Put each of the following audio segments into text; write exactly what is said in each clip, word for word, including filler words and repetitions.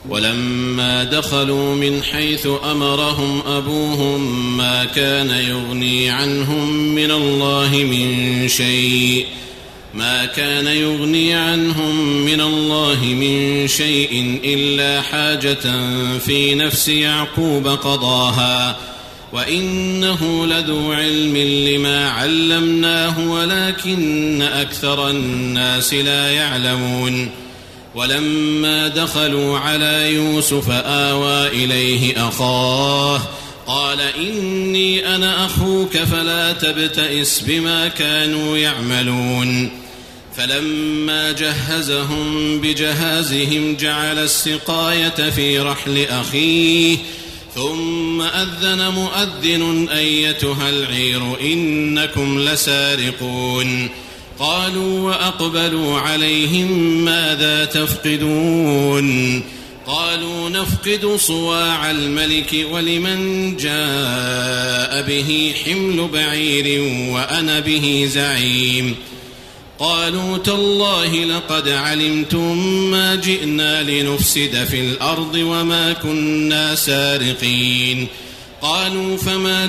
ولما دخلوا من حيث أمرهم أبوهم ما كان يغني عنهم من الله من شيء ما كان يغني عنهم من الله من شيء إلا حاجة في نفس يعقوب قضاها وإنه لذو علم لما علمناه ولكن أكثر الناس لا يعلمون. ولما دخلوا على يوسف آوى إليه أخاه قال إني أنا أخوك فلا تبتئس بما كانوا يعملون. فلما جهزهم بجهازهم جعل السقاية في رحل أخيه ثم أذن مؤذن أيتها العير إنكم لسارقون. قالوا وأقبلوا عليهم ماذا تفقدون؟ قالوا نفقد صواع الملك ولمن جاء به حمل بعير وأنا به زعيم. قالوا تالله لقد علمتم ما جئنا لنفسد في الأرض وما كنا سارقين. قالوا فما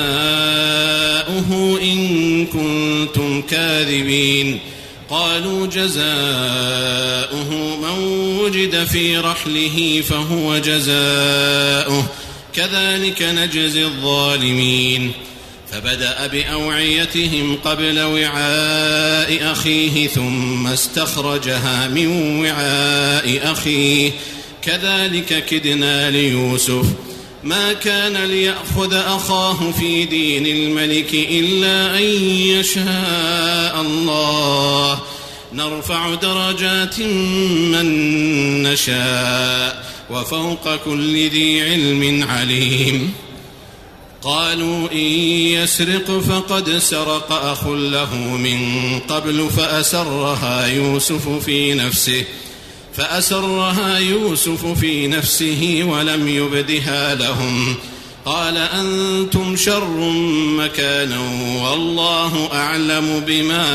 جزاؤه إن كنتم كاذبين؟ قالوا جزاؤه من وجد في رحله فهو جزاؤه كذلك نجزي الظالمين. فبدأ بأوعيتهم قبل وعاء أخيه ثم استخرجها من وعاء أخيه كذلك كدنا ليوسف ما كان ليأخذ أخاه في دين الملك إلا أن يشاء الله نرفع درجات من نشاء وفوق كل ذي علم عليم. قالوا إن يسرق فقد سرق أخ له من قبل فأسرها يوسف في نفسه فأسرها يوسف في نفسه ولم يبدها لهم. قال أنتم شر مكانا والله أعلم بما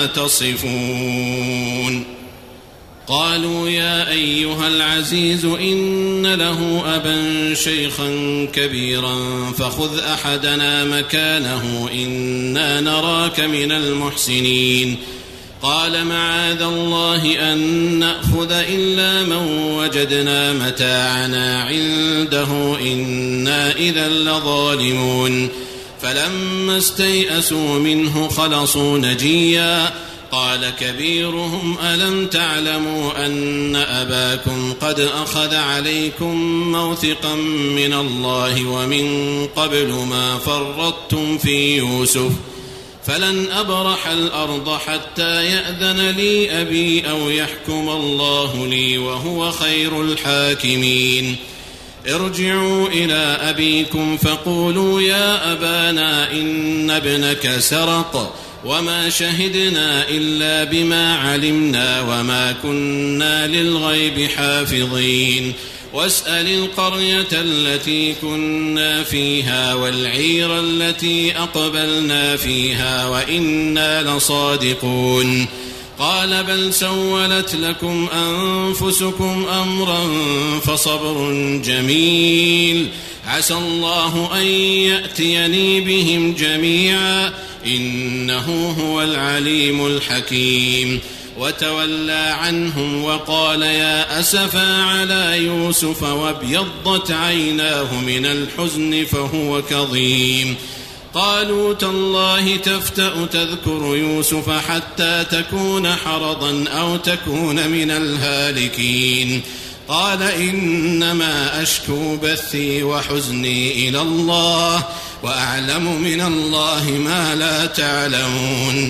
تصفون. قالوا يا أيها العزيز إن له أبا شيخا كبيرا فخذ أحدنا مكانه إنا نراك من المحسنين. قال معاذ الله أن نأخذ إلا من وجدنا متاعنا عنده إنا إذا لظالمون. فلما استيئسوا منه خلصوا نجيا. قال كبيرهم ألم تعلموا أن أباكم قد أخذ عليكم موثقا من الله ومن قبل ما فرطتم في يوسف فلن أبرح الأرض حتى يأذن لي أبي أو يحكم الله لي وهو خير الحاكمين. ارجعوا إلى أبيكم فقولوا يا أبانا إن ابنك سرق وما شهدنا إلا بما علمنا وما كنا للغيب حافظين. واسأل القرية التي كنا فيها والعير التي أقبلنا فيها وإنا لصادقون. قال بل سولت لكم أنفسكم أمرا فصبر جميل عسى الله أن يأتيني بهم جميعا إنه هو العليم الحكيم. وتولى عنهم وقال يا أسفا على يوسف وابيضت عيناه من الحزن فهو كظيم. قالوا تالله تفتأ تذكر يوسف حتى تكون حرضا أو تكون من الهالكين. قال إنما أشكو بثي وحزني إلى الله وأعلم من الله ما لا تعلمون.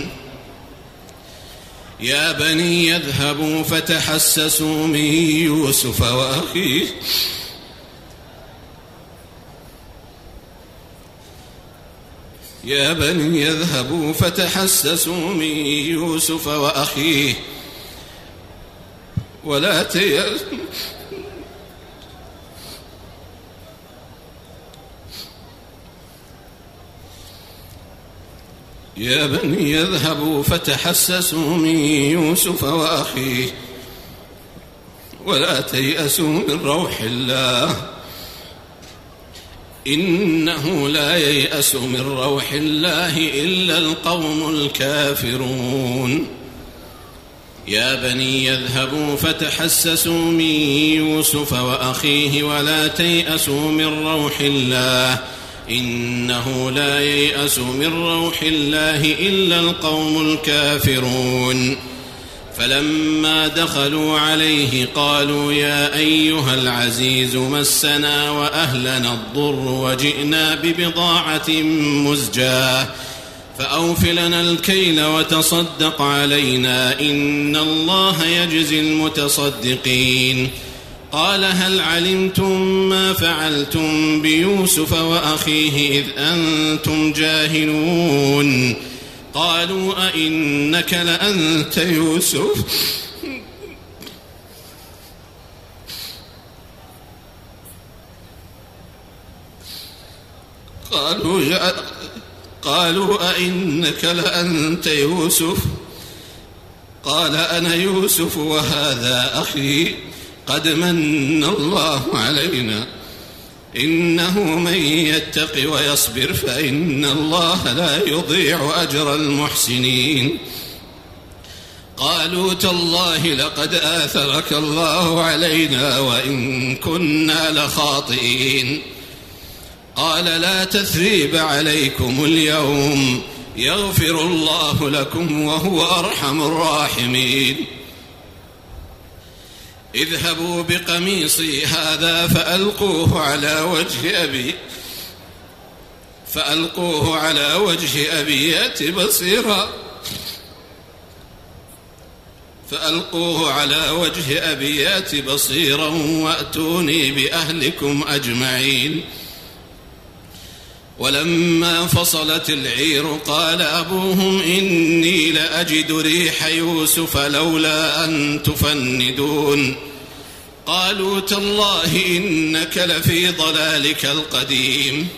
يا بني يذهبوا فتحسسوا من يوسف وأخيه يا بني يذهبوا فتحسسوا من يوسف وأخيه ولا تيأسوا يا بني يذهبوا فتحسسوا من يوسف وأخيه ولا تيأسوا من روح الله إنه لا ييأس من روح الله إلا القوم الكافرون يا بني اذهبوا فتحسسوا من يوسف وأخيه ولا تيأسوا من روح الله إنه لا ييأس من روح الله إلا القوم الكافرون فلما دخلوا عليه قالوا يا أيها العزيز مسنا وأهلنا الضر وجئنا ببضاعة مزجاة فأوف لنا الكيل وتصدق علينا إن الله يجزي المتصدقين قال هل علمتم ما فعلتم بيوسف وأخيه إذ أنتم جاهلون قالوا أئنك لأنت يوسف قالوا يا قالوا أئنك لأنت يوسف قال أنا يوسف وهذا أخي قد من الله علينا إنه من يتق ويصبر فإن الله لا يضيع أجر المحسنين قالوا تالله لقد آثرك الله علينا وإن كنا لخاطئين قال لا تثريب عليكم اليوم يغفر الله لكم وهو أرحم الراحمين اذهبوا بقميصي هذا فألقوه على وجه أبي فألقوه على وجه أبي يأت بصيرا فألقوه على وجه أبي يأت بصيرا وأتوني بأهلكم أجمعين ولما فصلت العير قال أبوهم إني لأجد ريح يوسف لولا أن تفندون قالوا تالله إنك لفي ضلالك القديم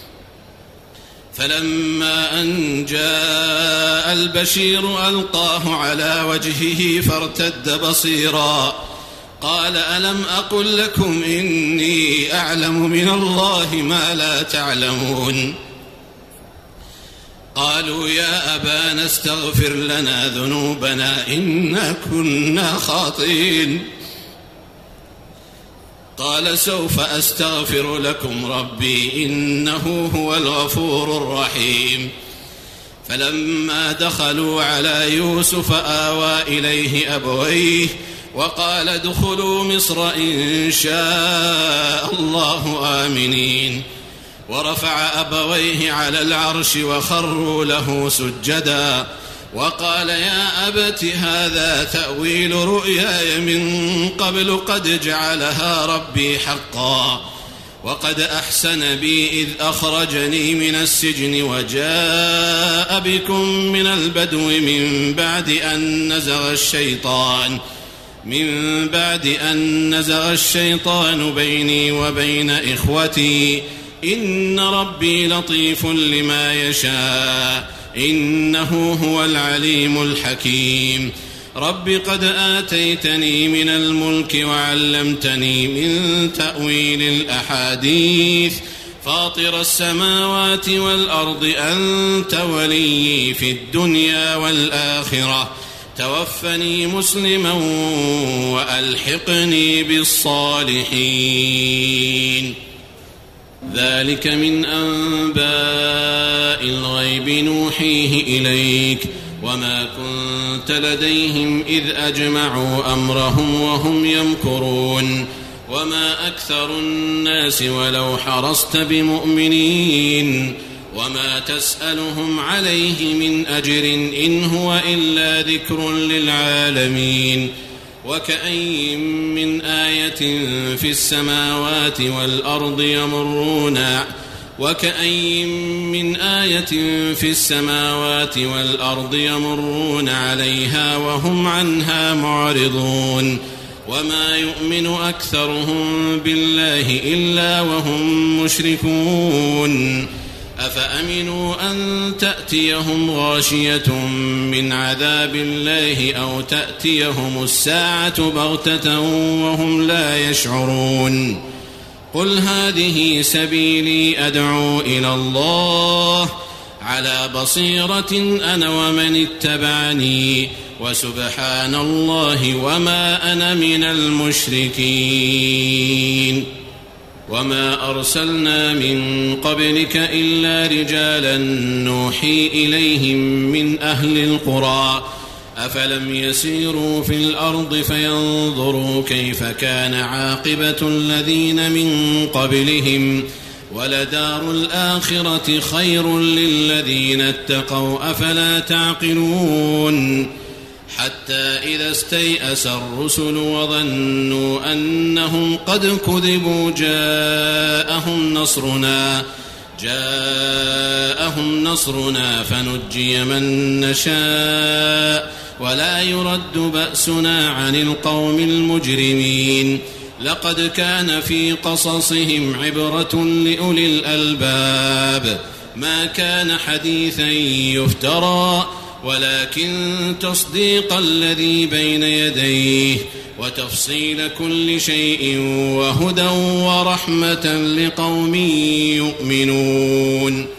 فلما أن جاء البشير ألقاه على وجهه فارتد بصيرا قال ألم أقل لكم إني أعلم من الله ما لا تعلمون قالوا يا أبانا استغفر لنا ذنوبنا إنا كنا خاطئين قال سوف أستغفر لكم ربي إنه هو الغفور الرحيم فلما دخلوا على يوسف آوى إليه أبويه وقال ادخلوا مصر إن شاء الله آمنين ورفع أبويه على العرش وخروا له سجدا وقال يا أبت هذا تأويل رؤياي من قبل قد جعلها ربي حقا وقد أحسن بي إذ أخرجني من السجن وجاء بكم من البدو من بعد أن نزغ الشيطان من بعد أن نزغ الشيطان بيني وبين إخوتي إن ربي لطيف لما يشاء إنه هو العليم الحكيم رب قد آتيتني من الملك وعلمتني من تأويل الأحاديث فاطر السماوات والأرض أنت ولي في الدنيا والآخرة توفني مسلما وألحقني بالصالحين ذلك من أنباء الغيب نوحيه إليك وما كنت لديهم إذ أجمعوا أمرهم وهم يمكرون وما أكثر الناس ولو حرصت بمؤمنين وما تسألهم عليه من أجر إن هو إلا ذكر للعالمين وكأين من آية في السماوات والأرض يمرون وكأين من آية في السماوات والأرض يمرون عليها وهم عنها معرضون وما يؤمن أكثرهم بالله إلا وهم مشركون أفأمنوا أن تأتيهم غاشية من عذاب الله أو تأتيهم الساعة بغتة وهم لا يشعرون قل هذه سبيلي أدعو إلى الله على بصيرة أنا ومن اتبعني وسبحان الله وما أنا من المشركين وما أرسلنا من قبلك إلا رجالا نوحي إليهم من أهل القرى أفلم يسيروا في الأرض فينظروا كيف كان عاقبة الذين من قبلهم ولدار الآخرة خير للذين اتقوا أفلا تعقلون حتى إذا استيأس الرسل وظنوا أنهم قد كذبوا جاءهم نصرنا جاءهم نصرنا فنجي من نشاء ولا يرد بأسنا عن القوم المجرمين لقد كان في قصصهم عبرة لأولي الألباب ما كان حديثا يفترى ولكن تصديق الذي بين يديه وتفصيل كل شيء وهدى ورحمة لقوم يؤمنون